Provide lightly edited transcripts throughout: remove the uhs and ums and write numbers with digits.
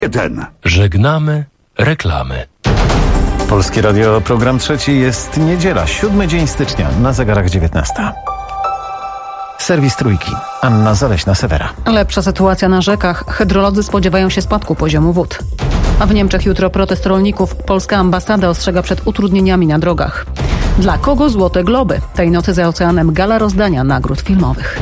Żegnamy reklamy. Polskie Radio, program trzeci, jest niedziela, 7 dzień stycznia, na zegarach 19. Serwis Trójki. Anna Zaleśna-Sewera. Lepsza sytuacja na rzekach. Hydrolodzy spodziewają się spadku poziomu wód. A w Niemczech jutro protest rolników. Polska ambasada ostrzega przed utrudnieniami na drogach. Dla kogo Złote Globy? Tej nocy za oceanem gala rozdania nagród filmowych.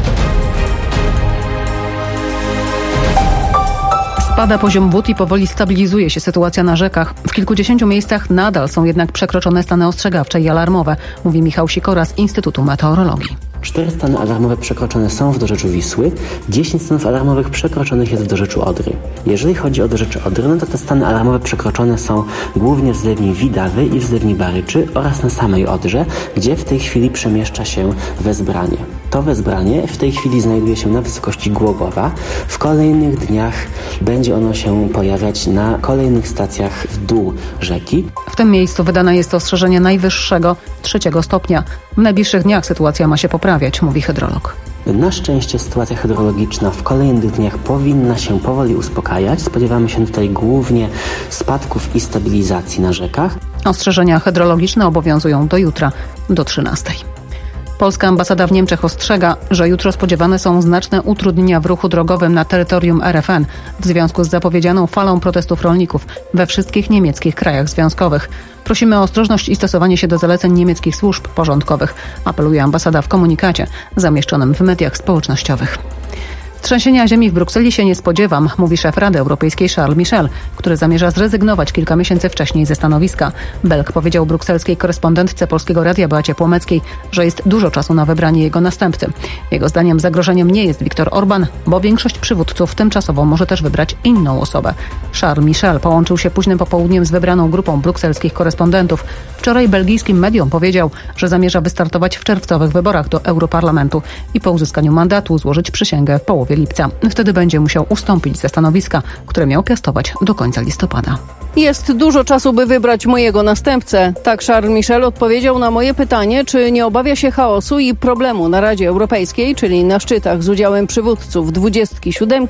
Spada poziom wód i powoli stabilizuje się sytuacja na rzekach. W kilkudziesięciu miejscach nadal są jednak przekroczone stany ostrzegawcze i alarmowe, mówi Michał Sikora z Instytutu Meteorologii. 4 stany alarmowe przekroczone są w dorzeczu Wisły, 10 stanów alarmowych przekroczonych jest w dorzeczu Odry. Jeżeli chodzi o dorzeczę Odry, no to te stany alarmowe przekroczone są głównie w zlewni Widawy i w zlewni Baryczy oraz na samej Odrze, gdzie w tej chwili przemieszcza się wezbranie. To wezbranie w tej chwili znajduje się na wysokości Głogowa. W kolejnych dniach będzie ono się pojawiać na kolejnych stacjach w dół rzeki. W tym miejscu wydane jest ostrzeżenie najwyższego 3 stopnia. W najbliższych dniach sytuacja ma się poprawiać, mówi hydrolog. Na szczęście sytuacja hydrologiczna w kolejnych dniach powinna się powoli uspokajać. Spodziewamy się tutaj głównie spadków i stabilizacji na rzekach. Ostrzeżenia hydrologiczne obowiązują do jutra, do 13. Polska ambasada w Niemczech ostrzega, że jutro spodziewane są znaczne utrudnienia w ruchu drogowym na terytorium RFN w związku z zapowiedzianą falą protestów rolników we wszystkich niemieckich krajach związkowych. Prosimy o ostrożność i stosowanie się do zaleceń niemieckich służb porządkowych, apeluje ambasada w komunikacie zamieszczonym w mediach społecznościowych. Trzęsienia ziemi w Brukseli się nie spodziewam, mówi szef Rady Europejskiej Charles Michel, który zamierza zrezygnować kilka miesięcy wcześniej ze stanowiska. Belg powiedział brukselskiej korespondentce Polskiego Radia Beacie Płomeckiej, że jest dużo czasu na wybranie jego następcy. Jego zdaniem zagrożeniem nie jest Viktor Orban, bo większość przywódców tymczasowo może też wybrać inną osobę. Charles Michel połączył się późnym popołudniem z wybraną grupą brukselskich korespondentów. Wczoraj belgijskim mediom powiedział, że zamierza wystartować w czerwcowych wyborach do Europarlamentu i po uzyskaniu mandatu złożyć przysięgę w połowie lipca. Wtedy będzie musiał ustąpić ze stanowiska, które miał piastować do końca listopada. Jest dużo czasu, by wybrać mojego następcę. Tak Charles Michel odpowiedział na moje pytanie, czy nie obawia się chaosu i problemu na Radzie Europejskiej, czyli na szczytach z udziałem przywódców 27.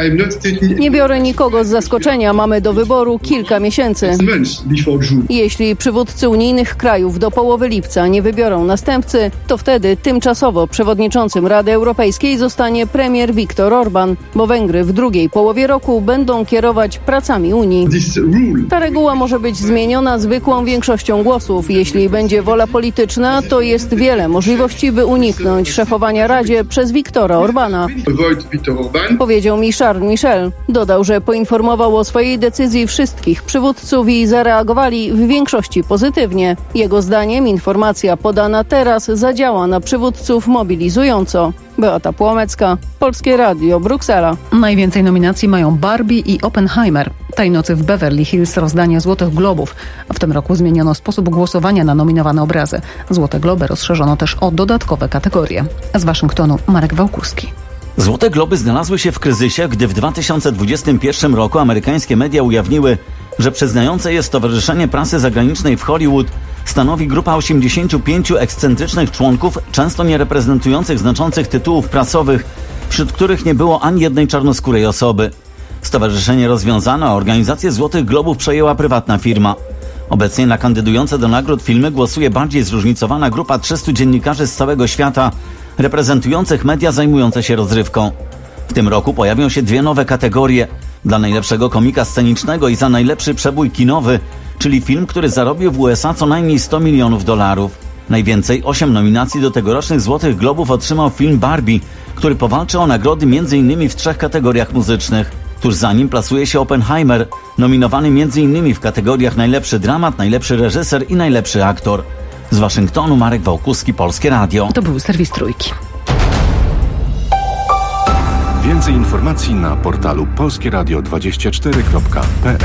Nie biorę nikogo z zaskoczenia, mamy do wyboru kilka miesięcy. Jeśli przywódcy unijnych krajów do połowy lipca nie wybiorą następcy, to wtedy tymczasowo przewodniczącym Rady Europejskiej zostanie premier Viktor Orban, bo Węgry w drugiej połowie roku będą kierować pracami Unii. Ta reguła może być zmieniona zwykłą większością głosów. Jeśli będzie wola polityczna, to jest wiele możliwości, by uniknąć szefowania Radzie przez Viktora Orbana. Powiedział mi Charles Michel. Dodał, że poinformował o swojej decyzji wszystkich przywódców i zareagowali w większości pozytywnie. Jego zdaniem informacja podana teraz zadziała na przywódców mobilizująco. Beata Płomecka, Polskie Radio, Bruksela. Najwięcej nominacji mają Barbie i Oppenheimer. Tej nocy w Beverly Hills rozdanie Złotych Globów. W tym roku zmieniono sposób głosowania na nominowane obrazy. Złote Globy rozszerzono też o dodatkowe kategorie. Z Waszyngtonu Marek Wałkuski. Złote Globy znalazły się w kryzysie, gdy w 2021 roku amerykańskie media ujawniły, że przyznające je Stowarzyszenie Prasy Zagranicznej w Hollywood stanowi grupa 85 ekscentrycznych członków, często nie reprezentujących znaczących tytułów prasowych, wśród których nie było ani jednej czarnoskórej osoby. Stowarzyszenie rozwiązano, a organizację Złotych Globów przejęła prywatna firma. Obecnie na kandydujące do nagród filmy głosuje bardziej zróżnicowana grupa 300 dziennikarzy z całego świata, reprezentujących media zajmujące się rozrywką. W tym roku pojawią się 2 nowe kategorie. Dla najlepszego komika scenicznego i za najlepszy przebój kinowy, czyli film, który zarobił w USA co najmniej $100 milionów. Najwięcej 8 nominacji do tegorocznych Złotych Globów otrzymał film Barbie, który powalczy o nagrody m.in. w 3 kategoriach muzycznych. Tuż za nim plasuje się Oppenheimer, nominowany m.in. w kategoriach najlepszy dramat, najlepszy reżyser i najlepszy aktor. Z Waszyngtonu Marek Wałkuski, Polskie Radio. To był serwis Trójki. Więcej informacji na portalu polskieradio24.pl.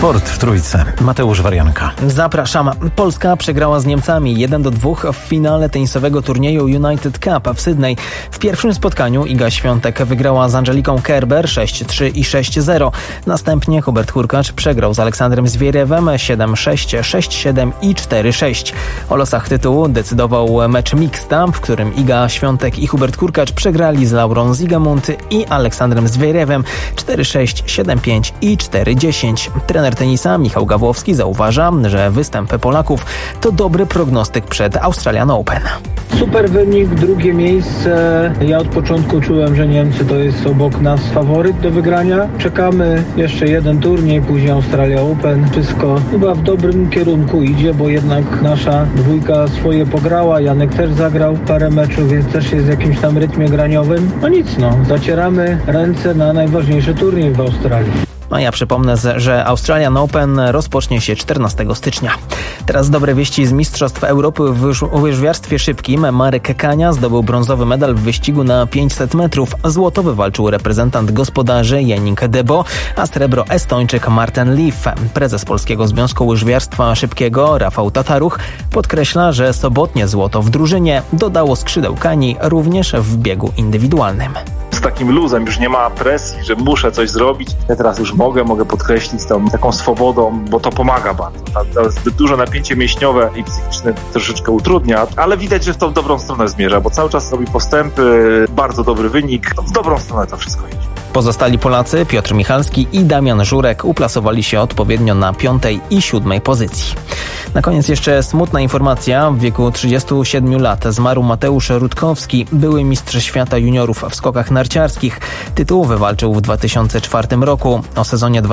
Sport w Trójce. Mateusz Warianka. Zapraszam. Polska przegrała z Niemcami 1-2 w finale tenisowego turnieju United Cup w Sydney. W pierwszym spotkaniu Iga Świątek wygrała z Angeliką Kerber 6-3 i 6-0. Następnie Hubert Hurkacz przegrał z Aleksandrem Zwierewem 7-6, 6-7 i 4-6. O losach tytułu decydował mecz mixta, w którym Iga Świątek i Hubert Hurkacz przegrali z Laurą Zigemund i Aleksandrem Zwierewem 4-6, 7-5 i 4-10. Trener tenisa Michał Gawłowski zauważa, że występ Polaków to dobry prognostyk przed Australian Open. Super wynik, drugie miejsce. Ja od początku czułem, że Niemcy to jest obok nas faworyt do wygrania. Czekamy jeszcze jeden turniej, później Australia Open. Wszystko chyba w dobrym kierunku idzie, bo jednak nasza dwójka swoje pograła. Janek też zagrał parę meczów, więc też jest w jakimś tam rytmie graniowym. No nic, zacieramy ręce na najważniejszy turniej w Australii. A ja przypomnę, że Australian Open rozpocznie się 14 stycznia. Teraz dobre wieści z Mistrzostw Europy w łyżwiarstwie szybkim. Marek Kania zdobył brązowy medal w wyścigu na 500 metrów. Złoto wywalczył reprezentant gospodarzy Yannick Debo, a srebro Estończyk Martin Leaf. Prezes Polskiego Związku Łyżwiarstwa Szybkiego Rafał Tataruch podkreśla, że sobotnie złoto w drużynie dodało skrzydeł Kani również w biegu indywidualnym. Z takim luzem, już nie ma presji, że muszę coś zrobić. Ja teraz już mogę podkreślić tą taką swobodą, bo to pomaga bardzo. To zbyt duże napięcie mięśniowe i psychiczne troszeczkę utrudnia, ale widać, że w tą dobrą stronę zmierza, bo cały czas robi postępy, bardzo dobry wynik. W dobrą stronę to wszystko idzie. Pozostali Polacy Piotr Michalski i Damian Żurek uplasowali się odpowiednio na 5. i 7. pozycji. Na koniec jeszcze smutna informacja. W wieku 37 lat zmarł Mateusz Rutkowski, były mistrz świata juniorów w skokach narciarskich. Tytuł wywalczył w 2004 roku. Po sezonie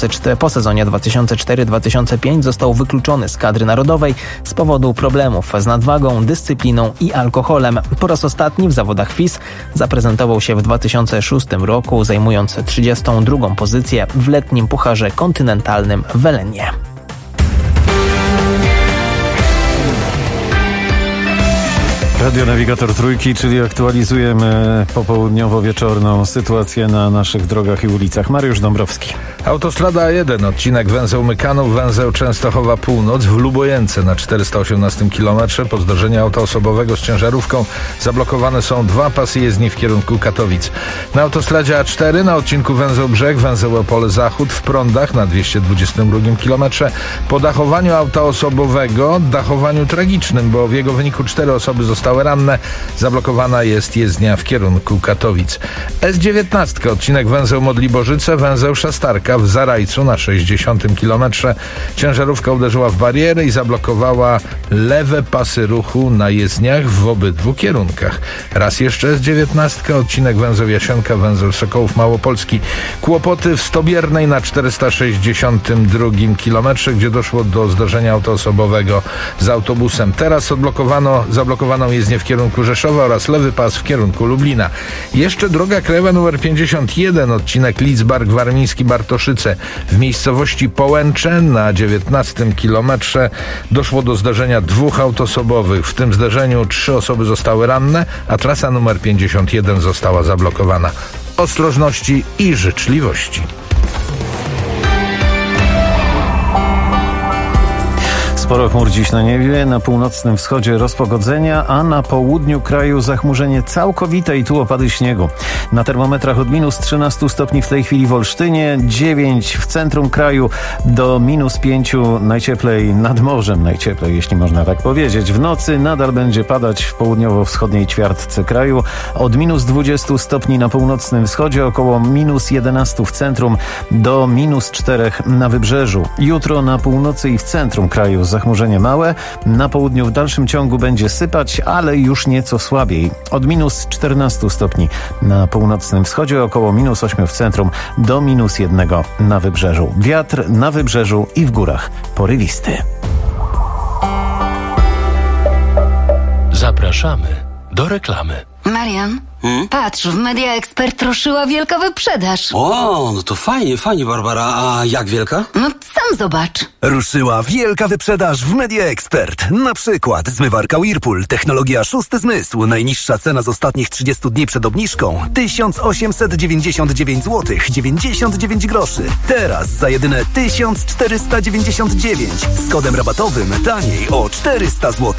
2004-2005 został wykluczony z kadry narodowej z powodu problemów z nadwagą, dyscypliną i alkoholem. Po raz ostatni w zawodach FIS zaprezentował się w 2006 roku, zajmując 32. pozycję w letnim pucharze kontynentalnym w Welenie. Radionawigator Trójki, czyli aktualizujemy popołudniowo-wieczorną sytuację na naszych drogach i ulicach. Mariusz Dąbrowski. Autostrada A1, odcinek węzeł Mykanów, węzeł Częstochowa Północ w Lubojence na 418 km po zdarzeniu autoosobowego z ciężarówką zablokowane są 2 pasy jezdni w kierunku Katowic. Na autostradzie A4 na odcinku węzeł Brzeg, węzeł Opole Zachód w Prądach na 222 km po dachowaniu auta osobowego, dachowaniu tragicznym, bo w jego wyniku 4 osoby zostały ranne, zablokowana jest jezdnia w kierunku Katowic. S19, odcinek węzeł Modliborzyce, węzeł Szastarka w Zarajcu na 60 km. Ciężarówka uderzyła w bariery i zablokowała lewe pasy ruchu na jezdniach w obydwu kierunkach. Raz jeszcze S19, odcinek węzeł Jasionka, węzeł Sokołów Małopolski. Kłopoty w Stobiernej na 462 km, gdzie doszło do zdarzenia autoosobowego z autobusem. Teraz zablokowano jezdnię w kierunku Rzeszowa oraz lewy pas w kierunku Lublina. Jeszcze droga krajowa nr 51, odcinek Lidzbark-Warmiński-Bartoszyce. W miejscowości Połęcze na 19 kilometrze doszło do zdarzenia 2 autosobowych. W tym zdarzeniu 3 osoby zostały ranne, a trasa nr 51 została zablokowana. Ostrożności i życzliwości. Sporo chmur dziś na niebie, na północnym wschodzie rozpogodzenia, a na południu kraju zachmurzenie całkowite i tu opady śniegu. Na termometrach od -13 stopni w tej chwili w Olsztynie, 9 w centrum kraju, do -5 najcieplej nad morzem, najcieplej jeśli można tak powiedzieć. W nocy nadal będzie padać w południowo-wschodniej ćwiartce kraju, od -20 stopni na północnym wschodzie, około -11 w centrum, do -4 na wybrzeżu. Jutro na północy i w centrum kraju zachmurzenie małe, na południu w dalszym ciągu będzie sypać, ale już nieco słabiej. Od -14 stopni na północnym wschodzie, około -8 w centrum, do -1 na wybrzeżu. Wiatr na wybrzeżu i w górach porywisty. Zapraszamy do reklamy. Marian, Patrz, w Media Expert ruszyła wielka wyprzedaż. O, no to fajnie, Barbara. A jak wielka? No sam zobacz. Ruszyła wielka wyprzedaż w Media Expert. Na przykład zmywarka Whirlpool, technologia szósty zmysł. Najniższa cena z ostatnich 30 dni przed obniżką 1899 zł 99 groszy. Teraz za jedyne 1499 z kodem rabatowym taniej o 400 zł.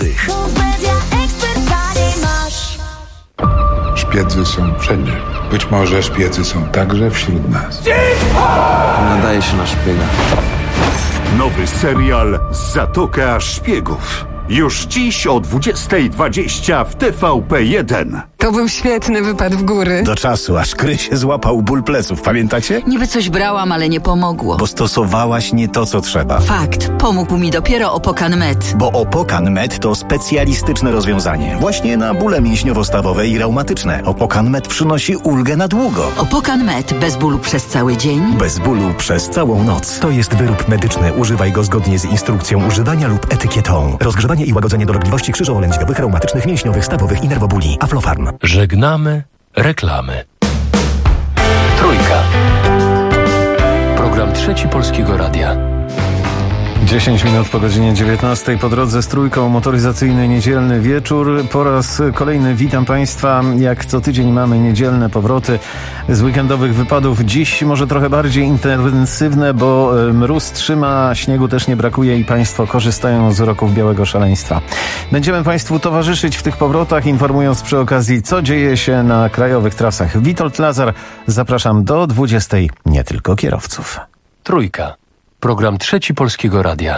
Szpiedzy są wszędzie. Być może szpiedzy są także wśród nas. Nadaje się na szpiega. Nowy serial Zatoka Szpiegów. Już dziś o 20:20 w TVP1. To był świetny wypad w góry. Do czasu, aż Kry się złapał ból pleców, pamiętacie? Niby coś brałam, ale nie pomogło. Bo stosowałaś nie to, co trzeba. Fakt. Pomógł mi dopiero Opokan Med. Bo Opokan Med to specjalistyczne rozwiązanie. Właśnie na bóle mięśniowo-stawowe i reumatyczne. Opokan Med przynosi ulgę na długo. Opokan Med. Bez bólu przez cały dzień. Bez bólu przez całą noc. To jest wyrób medyczny. Używaj go zgodnie z instrukcją używania lub etykietą. Rozgrzewanie i łagodzenie dolegliwości krzyżowo-lędźwiowych, reumatycznych, mięśniowych, stawowych i nerwobóli. Aflofarm. Żegnamy reklamy. Trójka. Program Trzeci Polskiego Radia. 10 minut po godzinie 19 po drodze z Trójką, motoryzacyjny niedzielny wieczór. Po raz kolejny witam Państwa. Jak co tydzień mamy niedzielne powroty z weekendowych wypadów. Dziś może trochę bardziej intensywne, bo mróz trzyma, śniegu też nie brakuje i Państwo korzystają z uroków białego szaleństwa. Będziemy Państwu towarzyszyć w tych powrotach, informując przy okazji, co dzieje się na krajowych trasach. Witold Lazar, zapraszam do 20. Nie tylko kierowców. Trójka. Program Trzeci Polskiego Radia.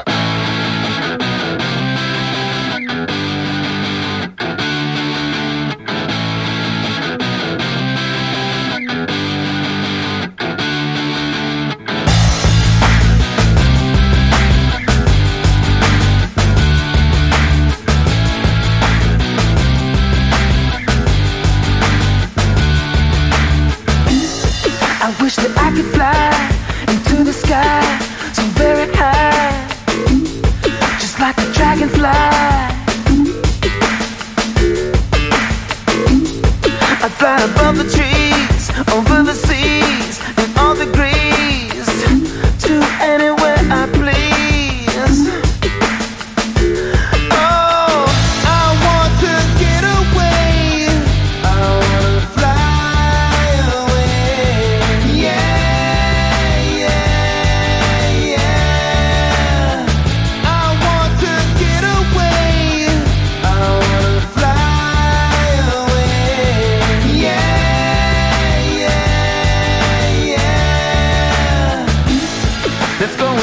I wish that I could fly into the sky so very high, just like a dragonfly. I'd fly above the trees, over the seas, and all degrees, to anywhere I please. Oh, I want to get away, I want to fly away, yeah, yeah, yeah. I want to get away, I want to fly away, yeah, yeah, yeah. Let's go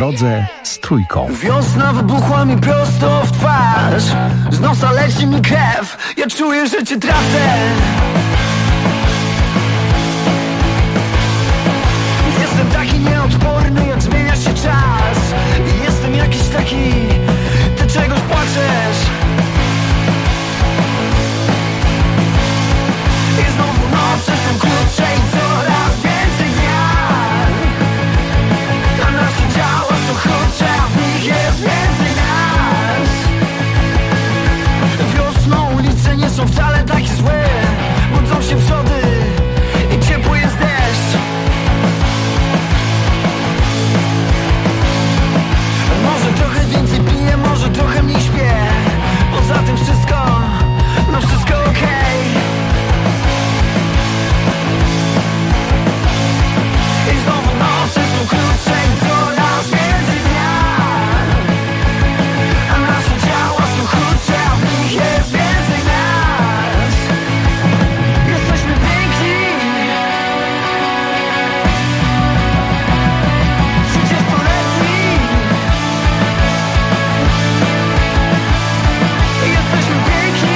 drodze z Trójką. Wiosna wybuchła mi prosto w twarz. Z nosa leci mi krew. Ja czuję, że cię tracę. Jestem taki nieodporny, jak zmienia się czas. I jestem jakiś taki, ty czegoś płaczesz. I znowu noce są krótsze i coraz więcej zmian. A nasze ciała są chudsze, a w nich jest więcej nas. Wiosną ulice nie są wcale takie złe. Budzą się przody i ciepły jest deszcz. Może trochę więcej piję, może trochę mniej śpię. Poza tym wszystko, no wszystko okej. I znowu noce są krótsze i coraz więcej zmian. A nasze ciała są chudsze, a w nich jest więcej nas. Jesteśmy piękni. 30-letni. Jesteśmy piękni.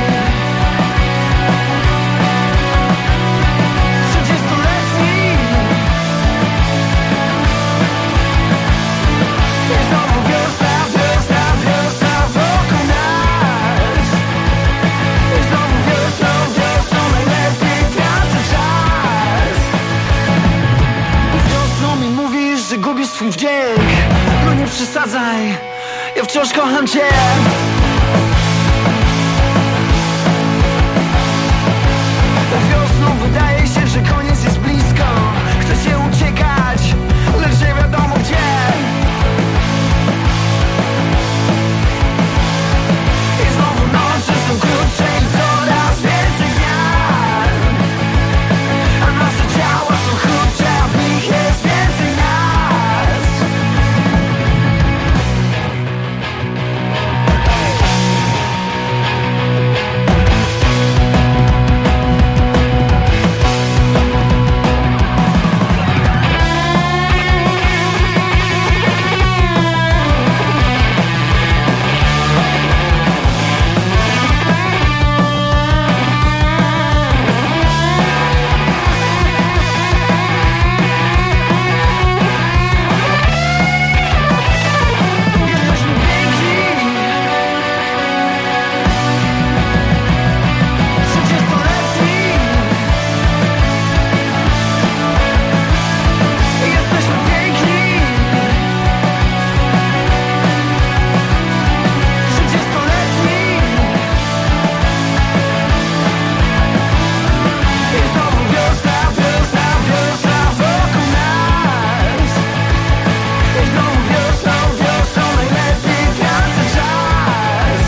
30-letni. I znowu wiosna, wiosna, wiosna wokół nas. I znowu wiosną, wiosną najlepiej tracę czas. Wiosną mi mówisz, że gubisz swój wdzięk. No nie przesadzaj, ja wciąż kocham cię. Wiosną wydaje się, że koniec jest blisko. Chce się uciekać, lecz nie wiadomo gdzie. I znowu noce są krótsze i coraz więcej zmian. A nasze ciała są chudsze, a w nich jest więcej nas. Jesteśmy piękni. 30-letni. Jesteśmy piękni. 30-letni. I znowu wiosna, wiosna, wiosna wokół nas. I znowu wiosną, wiosną najlepiej tracę czas.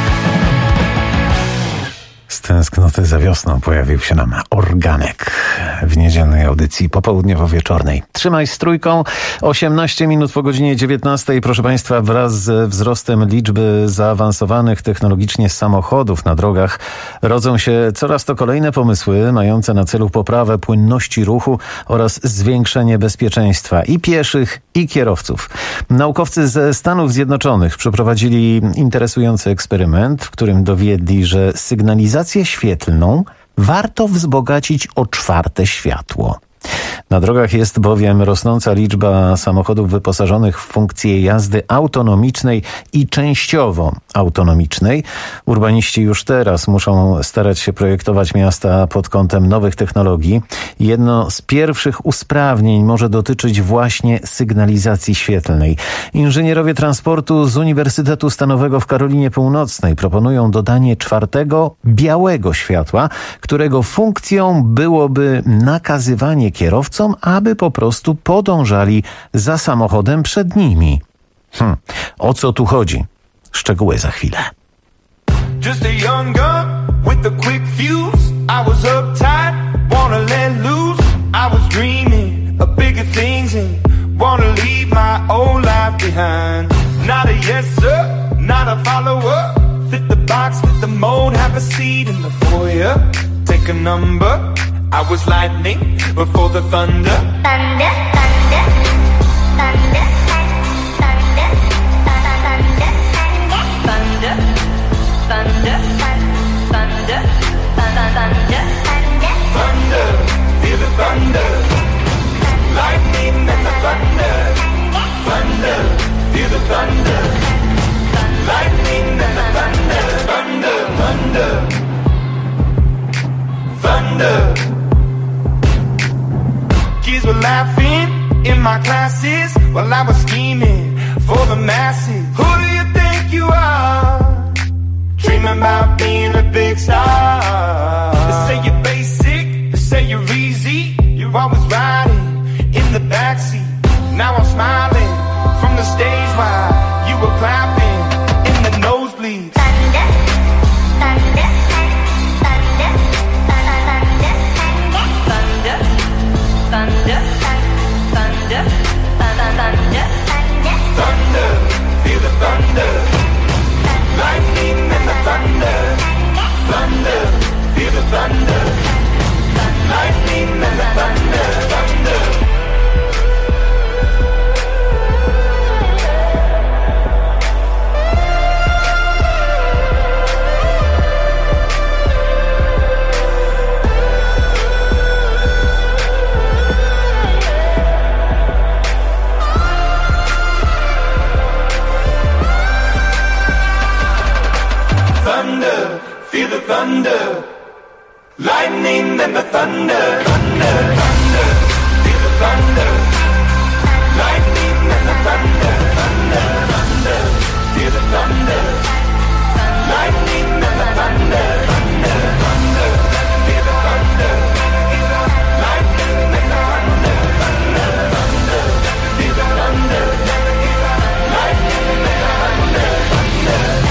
Z tęsknoty za wiosną pojawił się nam Organek w niedzielnej audycji popołudniowo-wieczornej. Trzymaj z Trójką, 18 minut po godzinie 19. Proszę Państwa, wraz ze wzrostem liczby zaawansowanych technologicznie samochodów na drogach rodzą się coraz to kolejne pomysły mające na celu poprawę płynności ruchu oraz zwiększenie bezpieczeństwa i pieszych, i kierowców. Naukowcy ze Stanów Zjednoczonych przeprowadzili interesujący eksperyment, w którym dowiedli, że sygnalizację świetlną warto wzbogacić o 4. światło. Na drogach jest bowiem rosnąca liczba samochodów wyposażonych w funkcję jazdy autonomicznej i częściowo autonomicznej. Urbaniści już teraz muszą starać się projektować miasta pod kątem nowych technologii. Jedno z pierwszych usprawnień może dotyczyć właśnie sygnalizacji świetlnej. Inżynierowie transportu z Uniwersytetu Stanowego w Karolinie Północnej proponują dodanie 4. białego światła, którego funkcją byłoby nakazywanie kierowcom, aby po prostu podążali za samochodem przed nimi. O co tu chodzi? Szczegóły za chwilę. Just a young gun with a quick fuse. I was uptight, wanna let loose. I was dreaming of bigger things and wanna leave my old life behind. Not a yes sir, not a follower. Fit the box, fit the mold, have a seat in the foyer. Take a number. I was lightning before the thunder. Thunder, thunder, thunder. my classes while I was scheming for the masses. Who do you think you are? Dreaming about being a big star. They say you're basic, they say you're easy. You're always riding in the backseat. Now I'm smiling from the stage while you were clapping in the nosebleeds. Thunder, thunder, thunder, thunder, thunder, thunder, thunder, thunder, thunder, feel the thunder, lightning and the thunder, thunder, feel the thunder, lightning and the thunder, thunder. Thunder, feel the thunder, lightning and the thunder, thunder, thunder, feel the thunder, lightning and the thunder, thunder, thunder, feel the thunder, lightning and the thunder, thunder, thunder, feel the thunder, lightning and the thunder, thunder, thunder, feel the thunder, lightning and the thunder, thunder.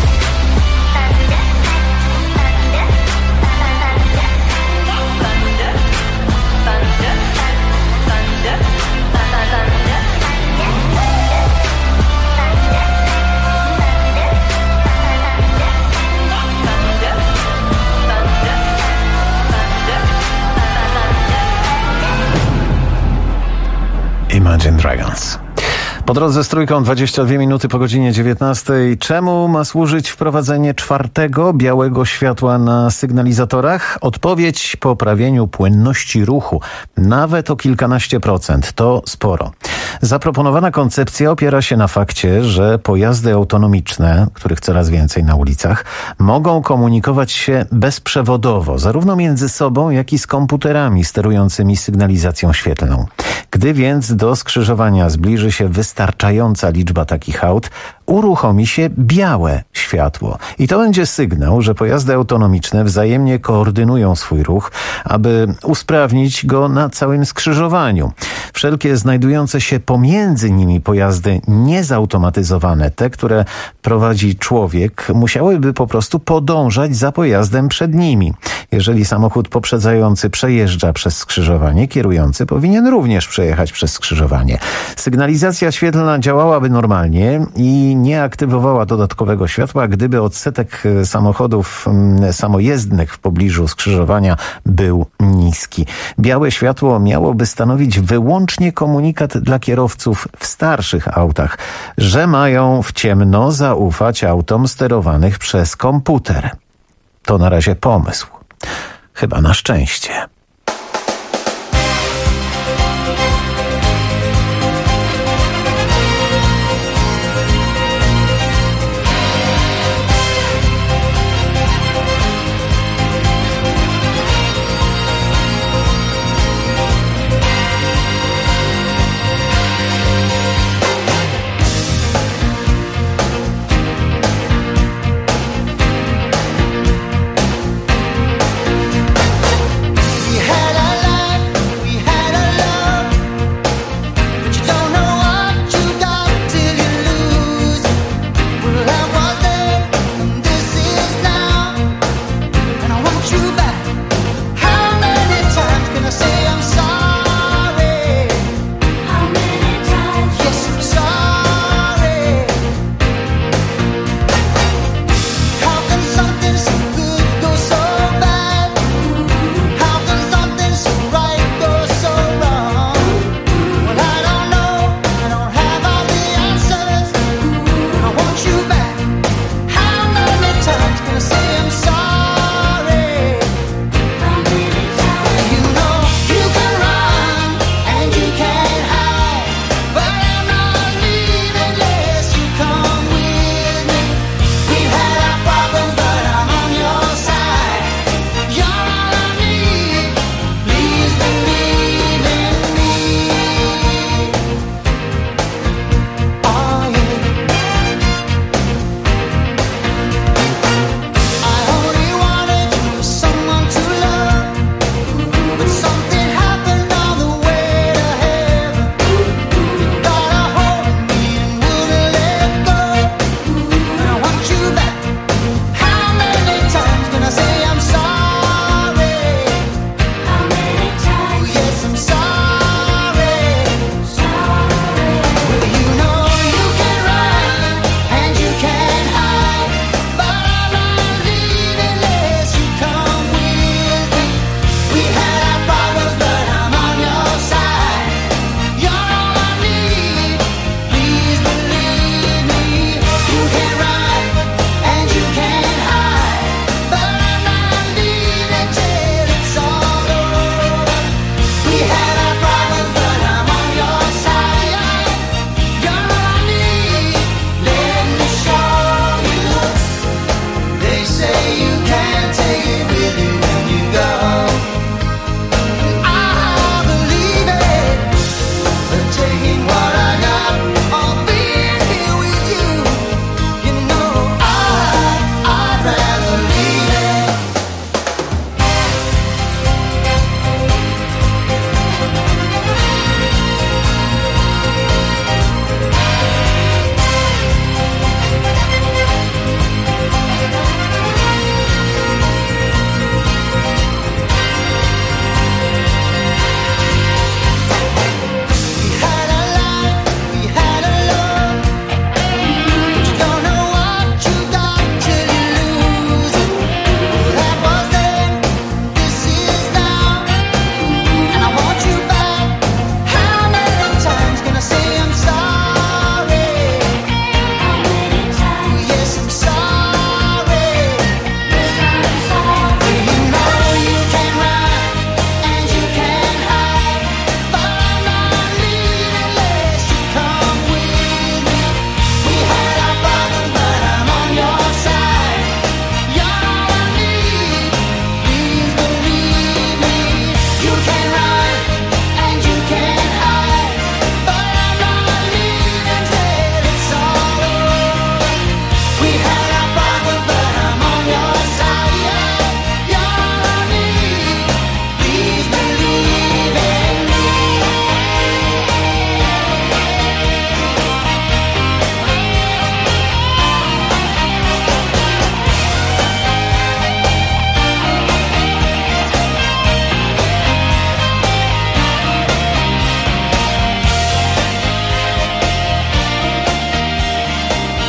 Imagine Dragons. Po drodze z Trójką 22 minuty po godzinie 19. Czemu ma służyć wprowadzenie czwartego białego światła na sygnalizatorach? Odpowiedź: poprawieniu płynności ruchu. Nawet o kilkanaście procent. To sporo. Zaproponowana koncepcja opiera się na fakcie, że pojazdy autonomiczne, których coraz więcej na ulicach, mogą komunikować się bezprzewodowo, zarówno między sobą, jak i z komputerami sterującymi sygnalizacją świetlną. Gdy więc do skrzyżowania zbliży się wystarczająca liczba takich aut, uruchomi się białe światło. I to będzie sygnał, że pojazdy autonomiczne wzajemnie koordynują swój ruch, aby usprawnić go na całym skrzyżowaniu. Wszelkie znajdujące się pomiędzy nimi pojazdy niezautomatyzowane, te, które prowadzi człowiek, musiałyby po prostu podążać za pojazdem przed nimi. Jeżeli samochód poprzedzający przejeżdża przez skrzyżowanie, kierujący powinien również przejechać przez skrzyżowanie. Sygnalizacja świetlna działałaby normalnie i nie aktywowała dodatkowego światła, gdyby odsetek samochodów samojezdnych w pobliżu skrzyżowania był niski. Białe światło miałoby stanowić wyłącznie komunikat dla kierowców w starszych autach, że mają w ciemno zaufać autom sterowanych przez komputer. To na razie pomysł. Chyba na szczęście.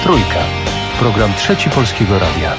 Trójka. Program Trzeci Polskiego Radia.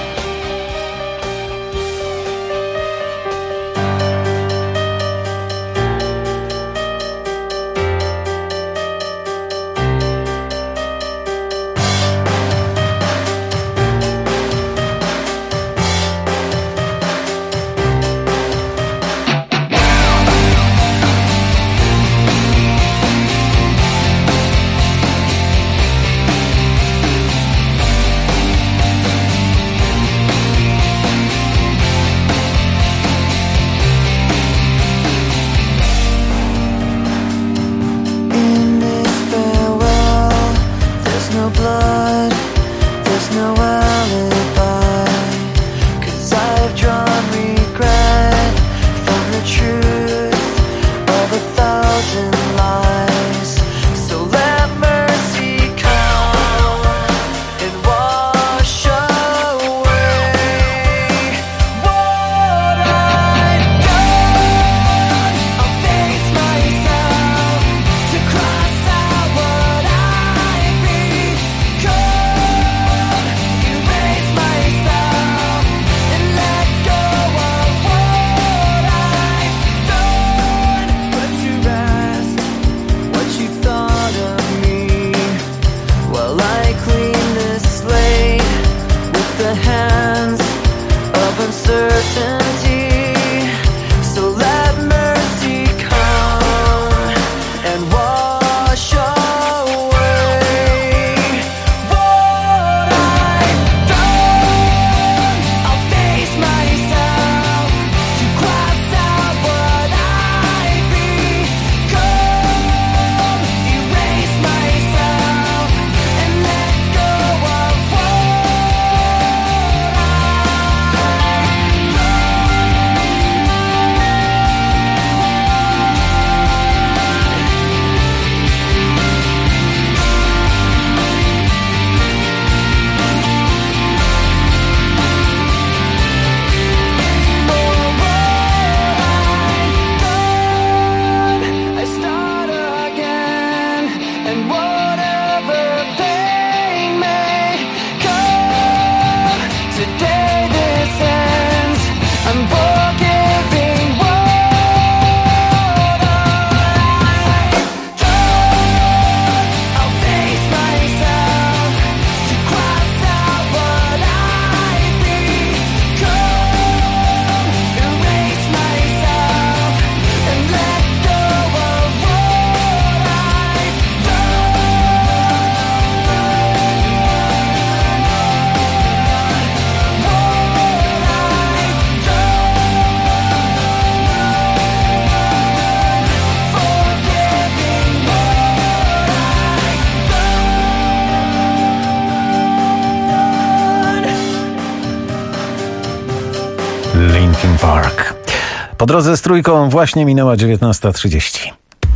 Linkin Park. Po drodze z Trójką właśnie minęła 19:30.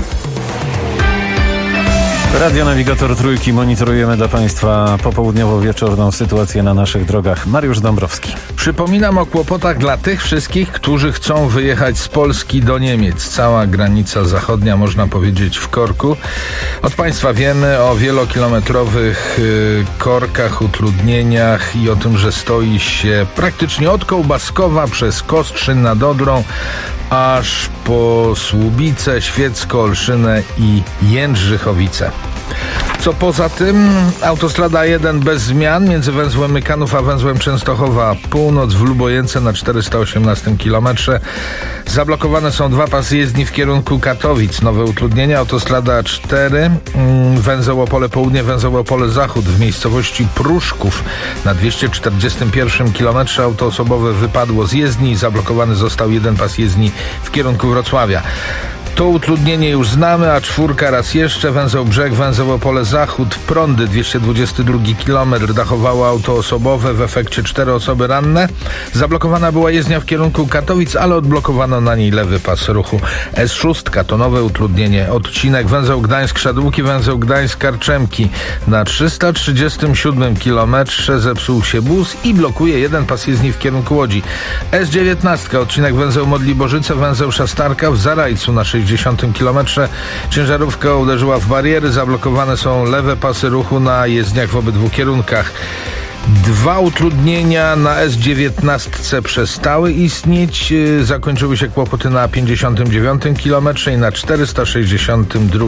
Radio Nawigator Trójki, monitorujemy dla Państwa popołudniowo-wieczorną sytuację na naszych drogach. Mariusz Dąbrowski. Przypominam o kłopotach dla tych wszystkich, którzy chcą wyjechać z Polski do Niemiec. Cała granica zachodnia, można powiedzieć, w korku. Od Państwa wiemy o wielokilometrowych korkach, utrudnieniach i o tym, że stoi się praktycznie od Kołbaskowa przez Kostrzyn nad Odrą aż po Słubice, Świecko, Olszynę i Jędrzychowice. Co poza tym, autostrada 1 bez zmian między węzłem Mykanów a węzłem Częstochowa Północ w Lubojence na 418 km. Zablokowane są 2 pasy jezdni w kierunku Katowic. Nowe utrudnienia, autostrada 4, węzeł Opole Południe, węzeł Opole Zachód w miejscowości Pruszków na 241 km. Auto osobowe wypadło z jezdni i zablokowany został 1 pas jezdni w kierunku Wrocławia. To utrudnienie już znamy, a 4 raz jeszcze, węzeł Brzeg, węzeł Opole Zachód, Prądy, 222 km, dachowało auto osobowe, w efekcie 4 osoby ranne. Zablokowana była jezdnia w kierunku Katowic, ale odblokowano na niej lewy pas ruchu. S6 to nowe utrudnienie, odcinek węzeł Gdańsk-Szadółki, węzeł Gdańsk-Karczemki. Na 337 km zepsuł się bus i blokuje 1 pas jezdni w kierunku Łodzi. S19, odcinek węzeł Modliborzyce, węzeł Szastarka w Zarajcu na 60 60 km. Ciężarówka uderzyła w bariery, zablokowane są lewe pasy ruchu na jezdniach w obydwu kierunkach. 2 utrudnienia na S19 przestały istnieć. Zakończyły się kłopoty na 59 km i na 462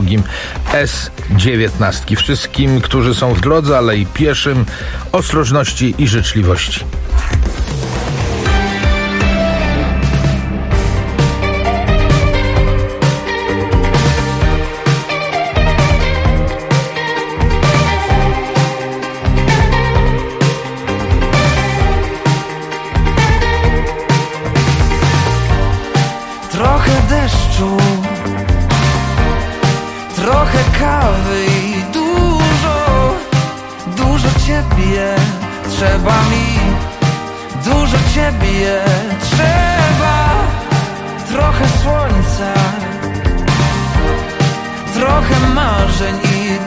S19. Wszystkim, którzy są w drodze, ale i pieszym, ostrożności i życzliwości. Trochę deszczu, trochę kawy i dużo ciebie trzeba mi, dużo ciebie trzeba. Trochę słońca, trochę marzeń i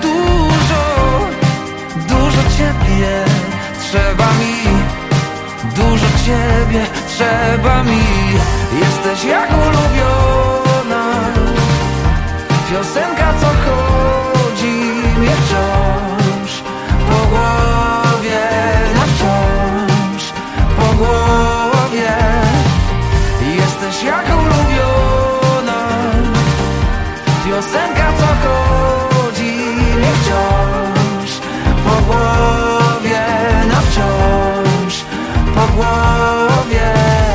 dużo ciebie trzeba mi, dużo ciebie trzeba mi. Jesteś jak ulubiona piosenka, co chodzi mnie wciąż po głowie, na wciąż po głowie. Jesteś jak ulubiona piosenka, co chodzi mnie wciąż po głowie, na wciąż po głowie.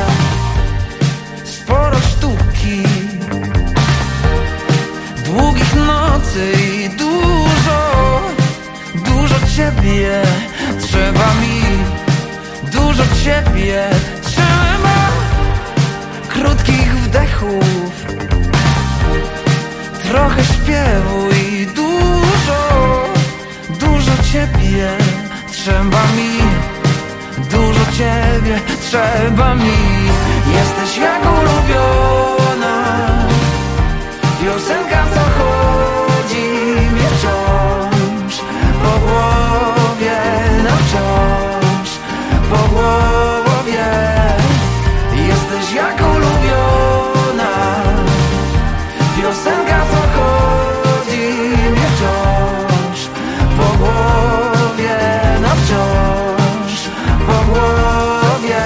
Sporo sztuki, długich nocy i dużo ciebie trzeba mi, dużo ciebie trzeba. Krótkich wdechów, trochę śpiewu i dużo ciebie trzeba mi, dużo ciebie trzeba mi. Jesteś jak ulubiona piosenka, co chodzi mnie wciąż po głowie, na wciąż po głowie. Jesteś jak ulubiona piosenka, co chodzi mnie wciąż po głowie, na wciąż po głowie.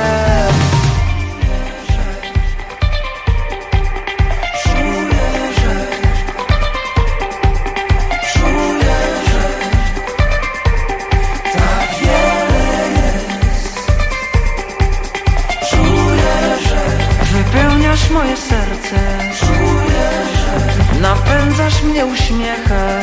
Wypełniasz moje serce, napędzasz mnie uśmiechem,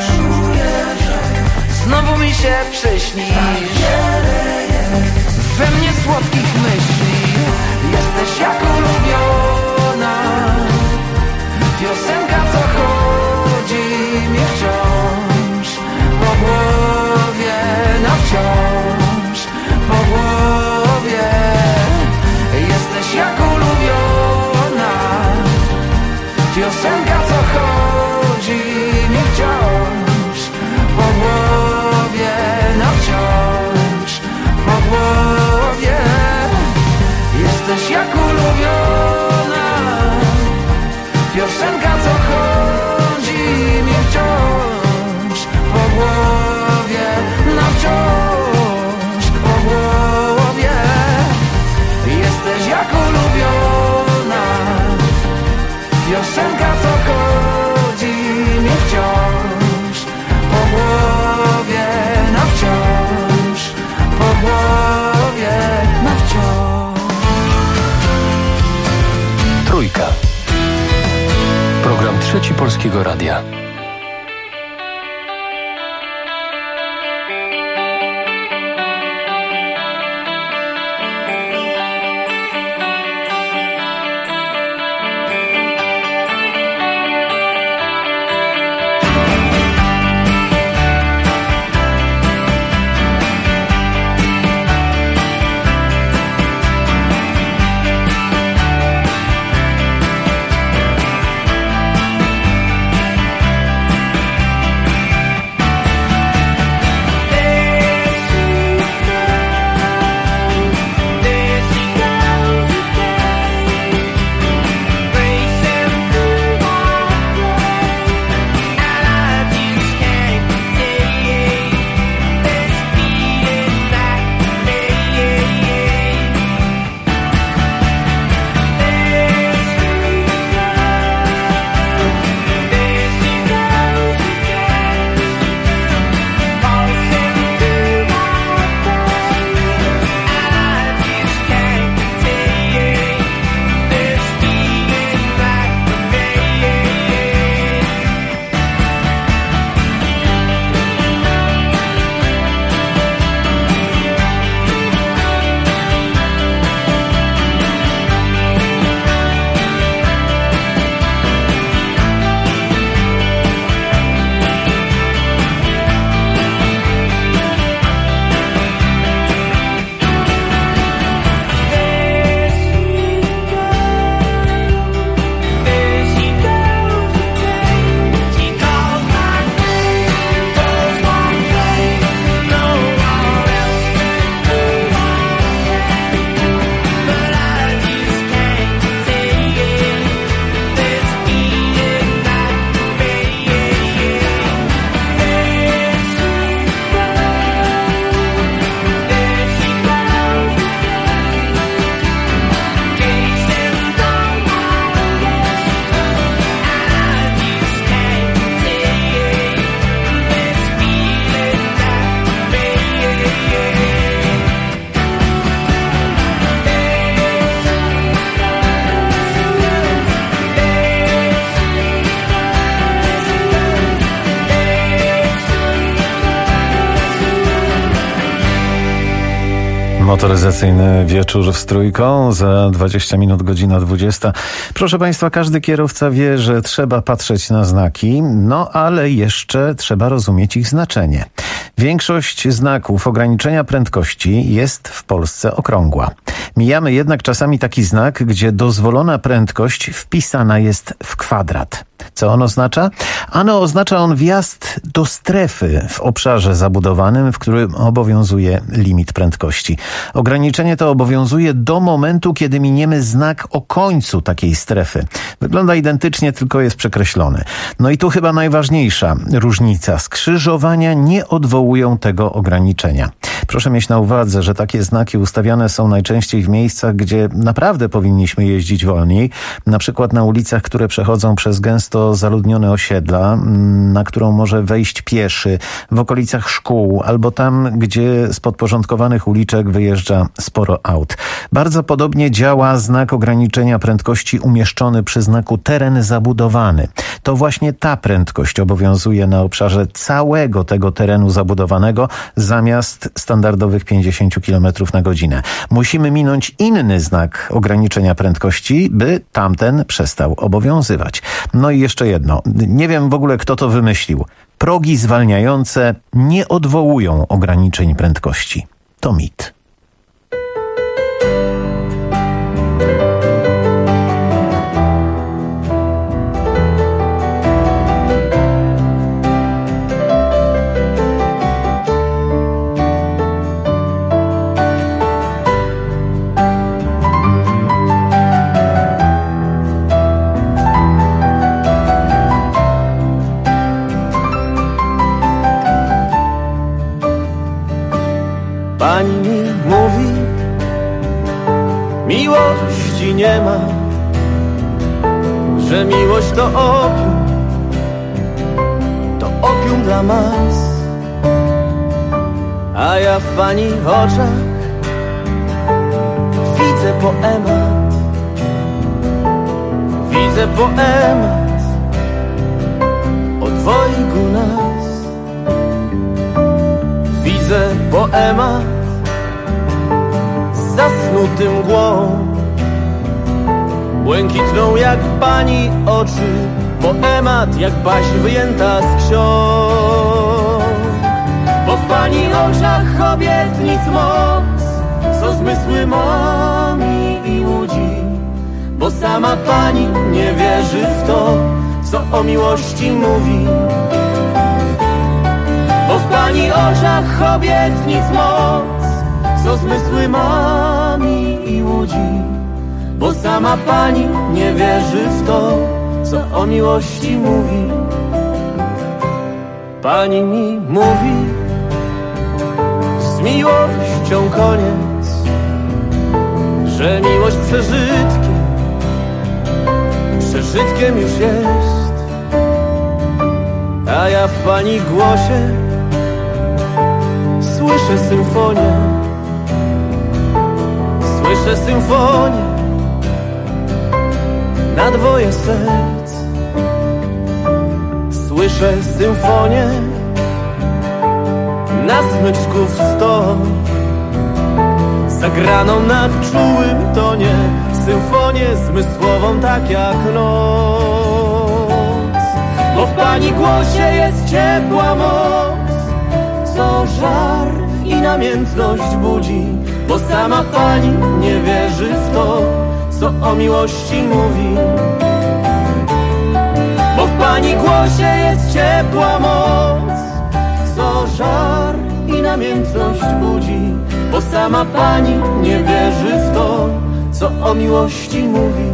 znowu mi się przyśnisz, we mnie słodkich myśli. Jesteś jak ulubiona piosenka, co chodzi mi wciąż po głowie, na wciąż po głowie. Jesteś jak ulubiona piosenka, co chodzi mi wciąż po głowie, na wciąż po głowie. Jesteś jak ulubiona piosenka, co chodzi mi wciąż po głowie, na wciąż po głowie. Jesteś jak ulubiona piosenka, co chodzi mi wciąż po głowie, na wciąż po głowie, na wciąż. Trójka. Program Trzeci Polskiego Radia. Motoryzacyjny wieczór z Trójką, za 20 minut godzina 20. Proszę Państwa, każdy kierowca wie, że trzeba patrzeć na znaki, no ale jeszcze trzeba rozumieć ich znaczenie. Większość znaków ograniczenia prędkości jest w Polsce okrągła. Mijamy jednak czasami taki znak, gdzie dozwolona prędkość wpisana jest w kwadrat. Co on oznacza? Ano oznacza on wjazd do strefy w obszarze zabudowanym, w którym obowiązuje limit prędkości. Ograniczenie to obowiązuje do momentu, kiedy miniemy znak o końcu takiej strefy. Wygląda identycznie, tylko jest przekreślony. No i tu chyba najważniejsza różnica. Skrzyżowania nie odwołują tego ograniczenia. Proszę mieć na uwadze, że takie znaki ustawiane są najczęściej w miejscach, gdzie naprawdę powinniśmy jeździć wolniej. Na przykład na ulicach, które przechodzą przez gęsto zaludnione osiedla, na którą może wejść pieszy, w okolicach szkół, albo tam, gdzie z podporządkowanych uliczek wyjeżdża sporo aut. Bardzo podobnie działa znak ograniczenia prędkości umieszczony przy znaku teren zabudowany. To właśnie ta prędkość obowiązuje na obszarze całego tego terenu zabudowanego zamiast standardowych 50 km na godzinę. Musimy minąć inny znak ograniczenia prędkości, by tamten przestał obowiązywać. No i jeszcze jedno. Nie wiem w ogóle, kto to wymyślił. Progi zwalniające nie odwołują ograniczeń prędkości. To mit. Pani mi mówi, miłości nie ma, że miłość to opium dla mas. A ja w pani oczach widzę poemat o dwojgu nas. Widzę poemat z zasnutym mgłą, błękitną jak pani oczy, poemat jak baśń wyjęta z ksiąg. Bo w pani oczach obietnic moc, co zmysły mami i łudzi, bo sama pani nie wierzy w to, co o miłości mówi. Bo w pani oczach obietnic moc, co zmysły mami i łudzi, bo sama pani nie wierzy w to, co o miłości mówi. Pani mi mówi, z miłością koniec, że miłość przeżytkiem już jest. A ja w pani głosie słyszę symfonię na dwoje serc. Słyszę symfonię na smyczków 100, zagraną na czułym tonie, symfonię zmysłową tak jak noc. Bo w pani głosie jest ciepła moc, co żar i namiętność budzi, bo sama pani nie wierzy w to, co o miłości mówi. Bo w pani głosie jest ciepła moc, co żar i namiętność budzi, bo sama pani nie wierzy w to, co o miłości mówi.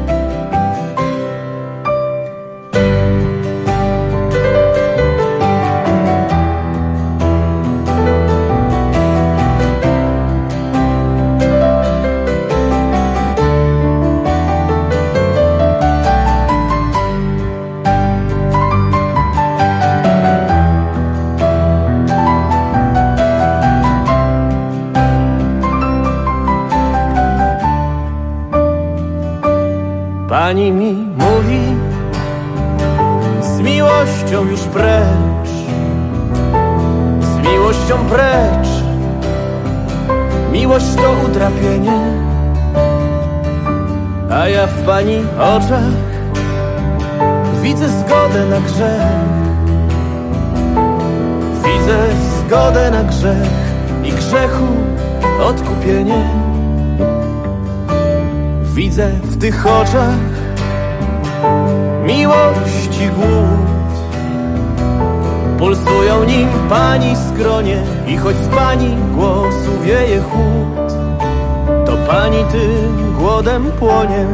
Pani mi mówi, z miłością już precz, z miłością precz, miłość to utrapienie, a ja w pani oczach widzę zgodę na grzech. Widzę zgodę na grzech i grzechu odkupienie. Widzę w tych oczach miłości głód. Pulsują nim pani skronie i choć z pani głosu wieje chłód, to pani tym głodem płonie.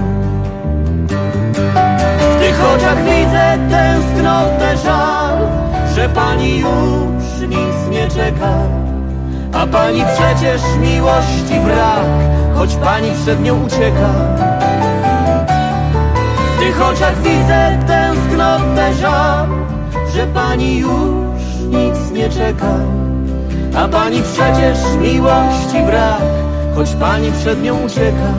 W tych oczach widzę tęsknotę, żal, że pani już nic nie czeka. A pani przecież miłości brak, choć pani przed nią ucieka. W tych oczach widzę tęsknotę, żal, że pani już nic nie czeka. A pani przecież miłości brak, choć pani przed nią ucieka.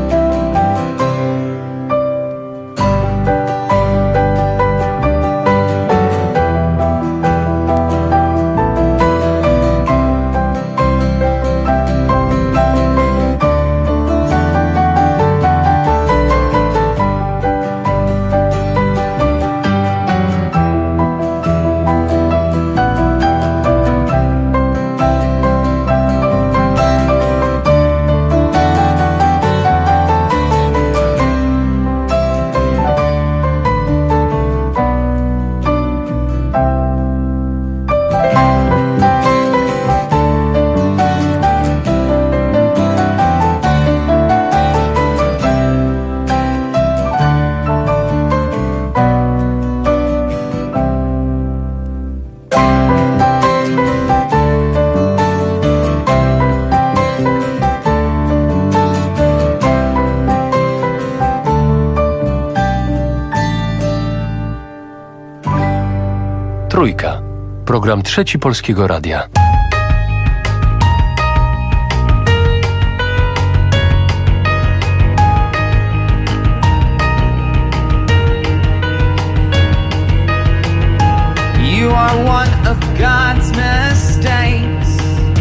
Trójka. Program Trzeci Polskiego Radia. You are one of God's mistakes.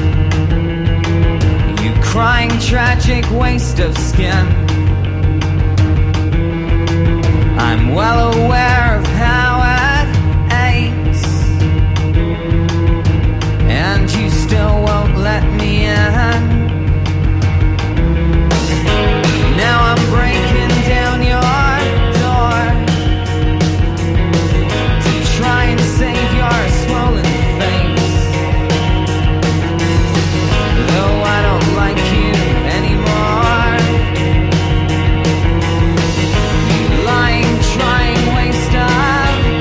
You crying tragic waste of skin. I'm well aware of how it aches, and you still won't let me in. Now I'm breaking down your door to try and save your swollen face. Though I don't like you anymore, you lying, trying waste of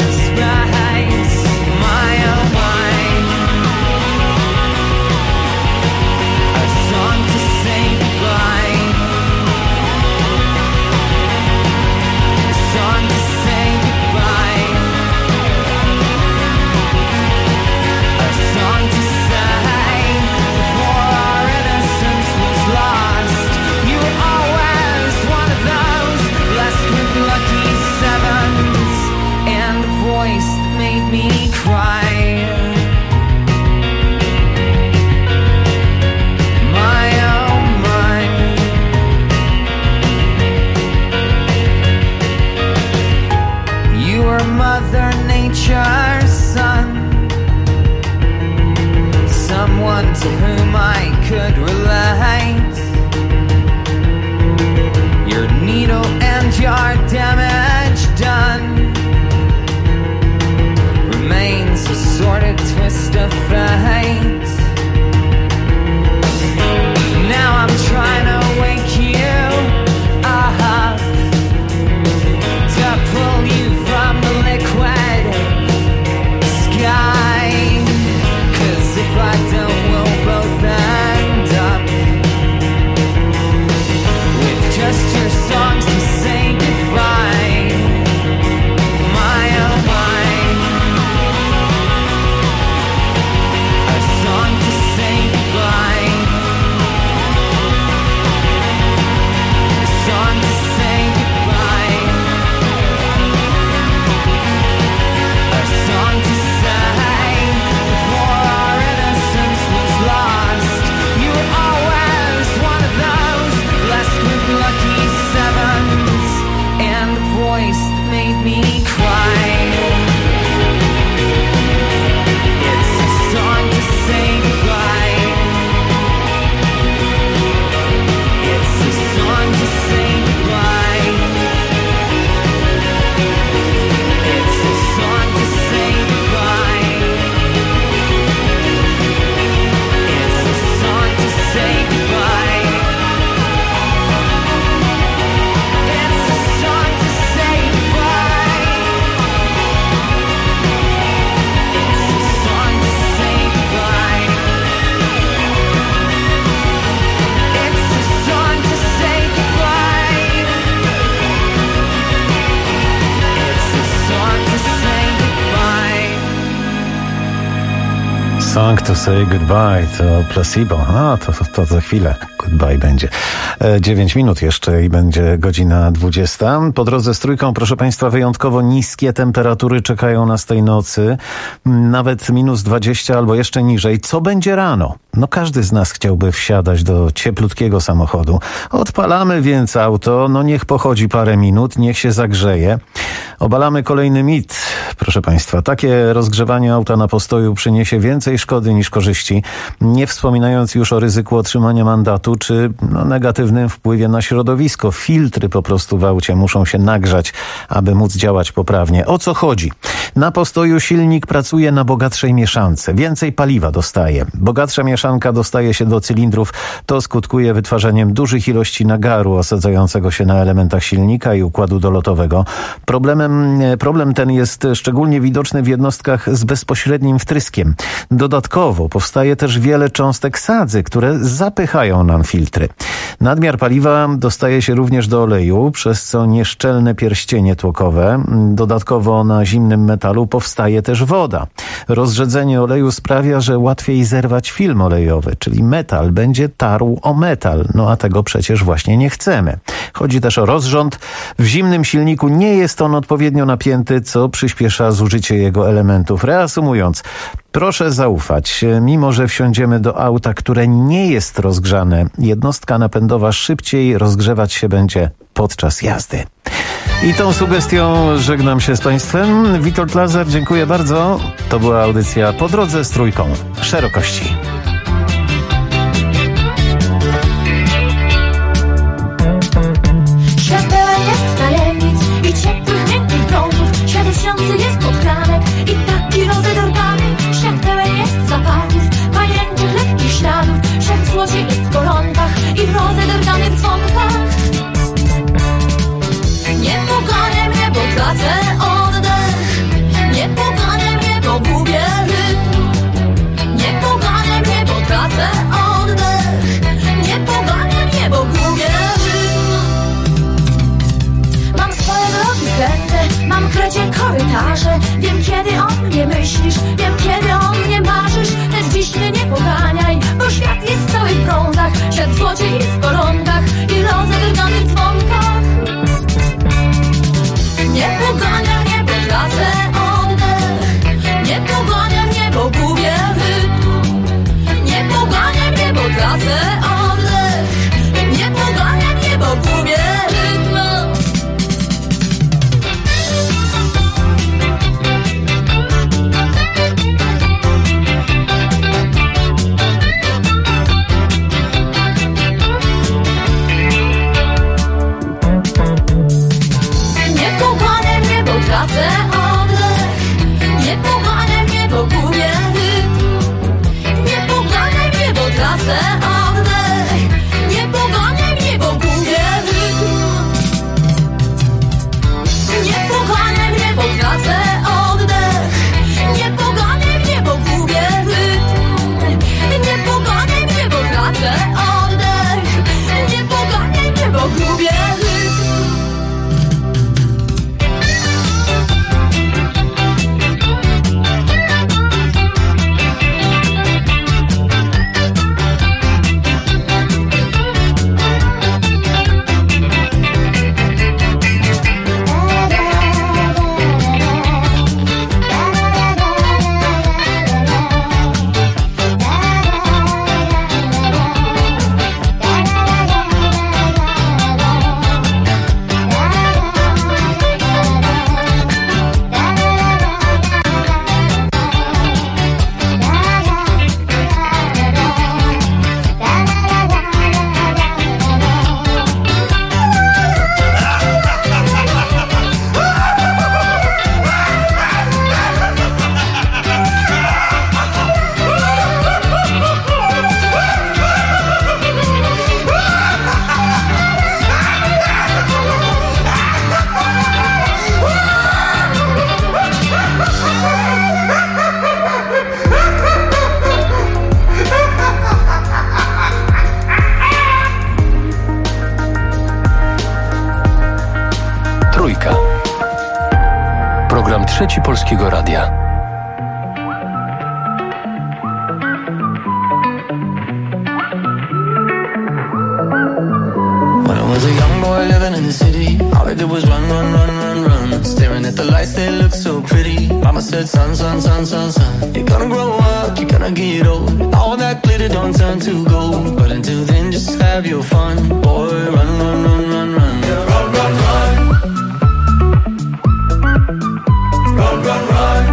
Song to say goodbye, to Placebo. To za chwilę goodbye będzie. 9 minut jeszcze i będzie godzina 20. Po drodze z Trójką, proszę Państwa, wyjątkowo niskie temperatury czekają nas tej nocy. Nawet minus 20 albo jeszcze niżej. Co będzie rano? No każdy z nas chciałby wsiadać do cieplutkiego samochodu. Odpalamy więc auto, no niech pochodzi parę minut, niech się zagrzeje. Obalamy kolejny mit. Proszę Państwa, takie rozgrzewanie auta na postoju przyniesie więcej szkody niż korzyści, nie wspominając już o ryzyku otrzymania mandatu czy negatywnym wpływie na środowisko. Filtry po prostu w aucie muszą się nagrzać, aby móc działać poprawnie. O co chodzi? Na postoju silnik pracuje na bogatszej mieszance. Więcej paliwa dostaje. Bogatsza mieszanka dostaje się do cylindrów. To skutkuje wytwarzaniem dużych ilości nagaru osadzającego się na elementach silnika i układu dolotowego. Problem ten jest szczególnie widoczny w jednostkach z bezpośrednim wtryskiem. Dodatkowo powstaje też wiele cząstek sadzy, które zapychają nam filtry. Nadmiar paliwa dostaje się również do oleju, przez co nieszczelne pierścienie tłokowe. Dodatkowo na zimnym metalu powstaje też woda. Rozrzedzenie oleju sprawia, że łatwiej zerwać film olejowy, czyli metal będzie tarł o metal, a tego przecież właśnie nie chcemy. Chodzi też o rozrząd. W zimnym silniku nie jest on odpowiednio napięty, co przyspiesza zużycie jego elementów. Reasumując, proszę zaufać, mimo że wsiądziemy do auta, które nie jest rozgrzane, jednostka napędowa szybciej rozgrzewać się będzie podczas jazdy. I tą sugestią żegnam się z Państwem. Witold Lazar, dziękuję bardzo. To była audycja Po drodze z Trójką. Szerokości. Świat pełen jest tajemnic i ciepłych, miękkich brązów. Świat lśniący jest pod kranek i taki rozedorgany. Świat pełen jest zapachów, pajęczych, lekkich śladów. Świat w złocie i w koronkach i w rozedorganych dzwonkach. Nie pogania mnie, bo tracę oddech. Nie pogania mnie, bo gubię rytm. Nie pogania mnie, bo tracę oddech. Nie pogania mnie, bo gubię rytm. Mam swoje drogi kręte, mam krecie korytarze. Wiem, kiedy o mnie myślisz, wiem, kiedy o mnie marzysz. Lecz dziś mnie nie poganiaj, bo świat jest cały w brązach. Świat w złocie i w koronkach i rozedrganych dzwonkach. Nie pogania mnie, bo tracę oddech. Nie pogania mnie, bo gubię rytm. Nie pogania mnie, bo tracę oddech. Nie pogania mnie, bo gubię rytm. Tracę oddech. Nie pogania mnie, bo gubię rytm. Nie pogania mnie, bo tracę oddech. Nie pogania mnie, bo gubię rytm. Nie pogania mnie, bo tracę oddech. Nie pogania mnie, bo gubię rytm. Nie pogania mnie, bo tracę oddech. Nie pogania mnie, bo gubię rytm. Program Trzeci Polskiego Radia. said, son, son, son, son, son, you're gonna grow up, you're gonna get old. All that glitter don't turn to gold. But until then, just have your fun. Boy, run, run, run, run, run. Yeah, run, run, run. Run, run, run.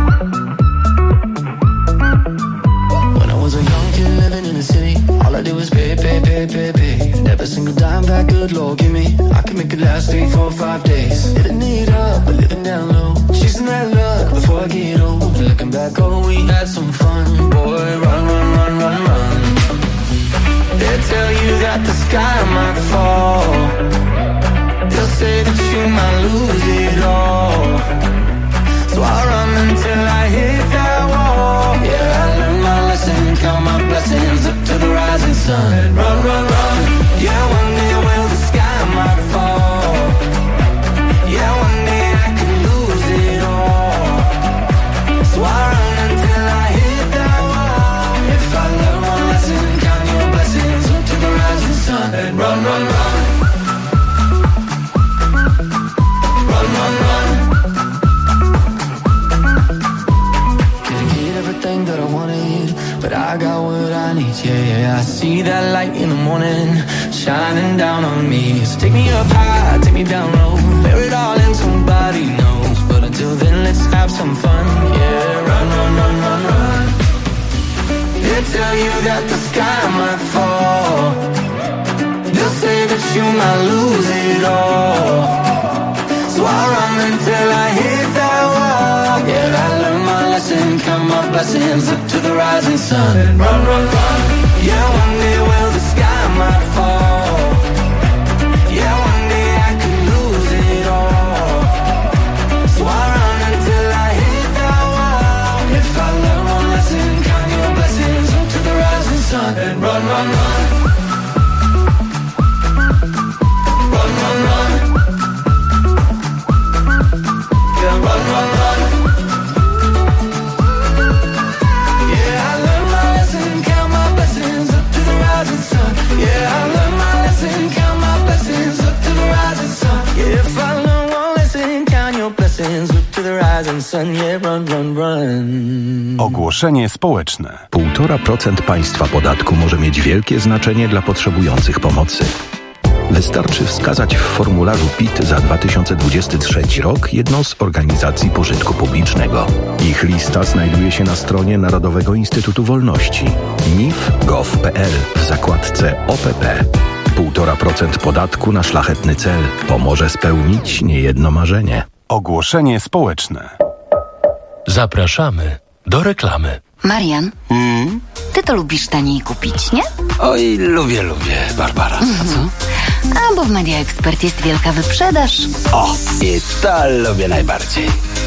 When I was a young kid living in the city, all I did was pay, pay, pay, pay, pay. And every single dime back, good Lord, give me. I could make it last 3, 4, 5 days. Living it up, but living down low. Chasing that luck before I get old. Looking back, oh, we had some fun. Boy, run, run, run, run, run. They'll tell you that the sky might fall. They'll say that you might lose it all. So I run until I hit that wall. Yeah, I learned my lesson, count my blessings up to the rising sun. And run, run, run. Yeah, one day well the sky might fall. Yeah, one day I could lose it all. So I run until I hit that wall. If I learn one lesson, count your blessings up to the rising sun. And run, run, run. Run, run, run. Everything that I wanted, but I got what I need. Yeah, yeah, I see that light in the morning shining down on me. So take me up high, take me down low, bear it all and somebody knows. But until then, let's have some fun. Yeah, run, run, run, run, run. They'll tell you that the sky might fall. They'll say that you might lose it all. So I run until I hit that wall. Yeah, I learned my lesson, count my blessings up to the rising sun. And run, run, run. Yeah, one day well the sky might fall. Yeah, one day I could lose it all. So I run until I hit that wall. If I learn one lesson, count your blessings up to the rising sun. And run, run, run. Run, run, run. Yeah, run, run, run. Yeah, I learned my lesson, count my blessings up to the rising sun. Yeah, I learned my lesson, count my blessings up to the rising sun. Yeah, if I learn one lesson, count your blessings up to the rising sun. Yeah, run, run, run. Ogłoszenie społeczne. 1,5% państwa podatku może mieć wielkie znaczenie dla potrzebujących pomocy. Wystarczy wskazać w formularzu PIT za 2023 rok jedną z organizacji pożytku publicznego. Ich lista znajduje się na stronie Narodowego Instytutu Wolności mif.gov.pl w zakładce OPP. 1,5% podatku na szlachetny cel pomoże spełnić niejedno marzenie. Ogłoszenie społeczne. Zapraszamy do reklamy. Marian, ty to lubisz taniej kupić, nie? Oj, lubię, Barbara. A co? A bo w Media Expert jest wielka wyprzedaż. O, i to lubię najbardziej.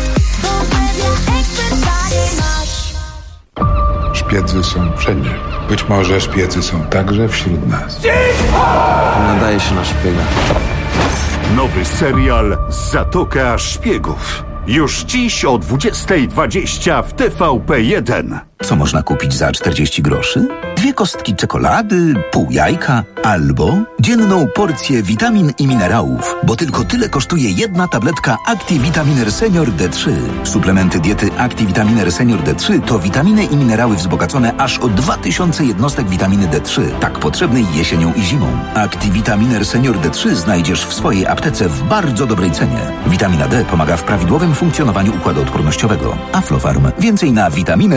Szpiedzy są wszędzie. Być może szpiedzy są także wśród nas. Nadaje się na szpiega. Nowy serial Zatoka Szpiegów. Już dziś o 20:20 w TVP1. Co można kupić za 40 groszy? 2 kostki czekolady, pół jajka albo dzienną porcję witamin i minerałów, bo tylko tyle kosztuje jedna tabletka Activitaminer Senior D3. Suplementy diety Activitaminer Senior D3 to witaminy i minerały wzbogacone aż o 2000 jednostek witaminy D3, tak potrzebnej jesienią i zimą. Activitaminer Senior D3 znajdziesz w swojej aptece w bardzo dobrej cenie. Witamina D pomaga w prawidłowym funkcjonowaniu układu odpornościowego. Aflofarm. Więcej na witaminę